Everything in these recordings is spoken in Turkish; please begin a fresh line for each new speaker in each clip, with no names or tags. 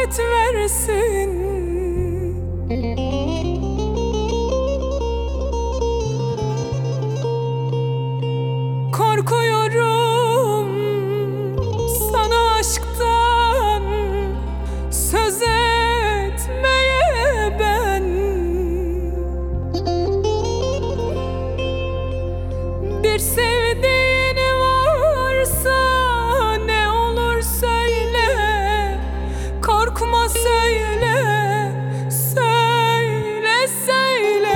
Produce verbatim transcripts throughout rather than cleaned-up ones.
rahmet versin. Korkuyorum sana aşktan söz etmeye ben. Bir sevdiğin varsa ne olur söyle, korkma söyle, söyle söyle.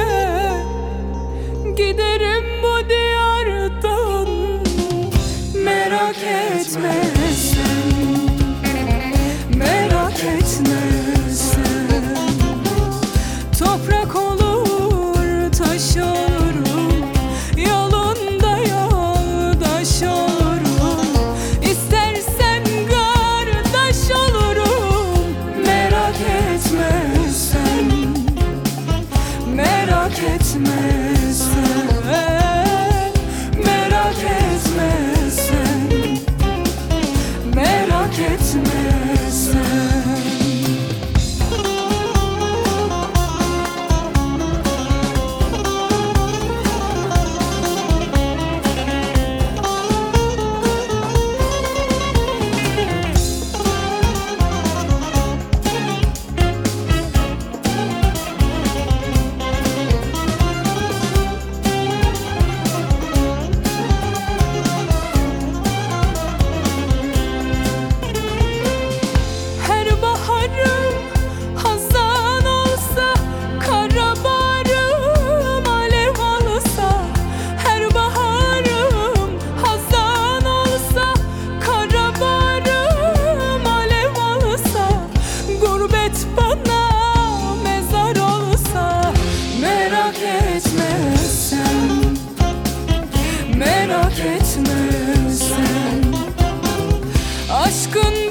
Giderim bu diyardan, merak etme sen, merak etme sen. Toprak olur, taş olurum, yolunda yoldaş olurum. İstersen kardeş olurum. Merak etme sen, merak etme sen, merak etme sen, merak etme sen. Merak etme sen, aşkın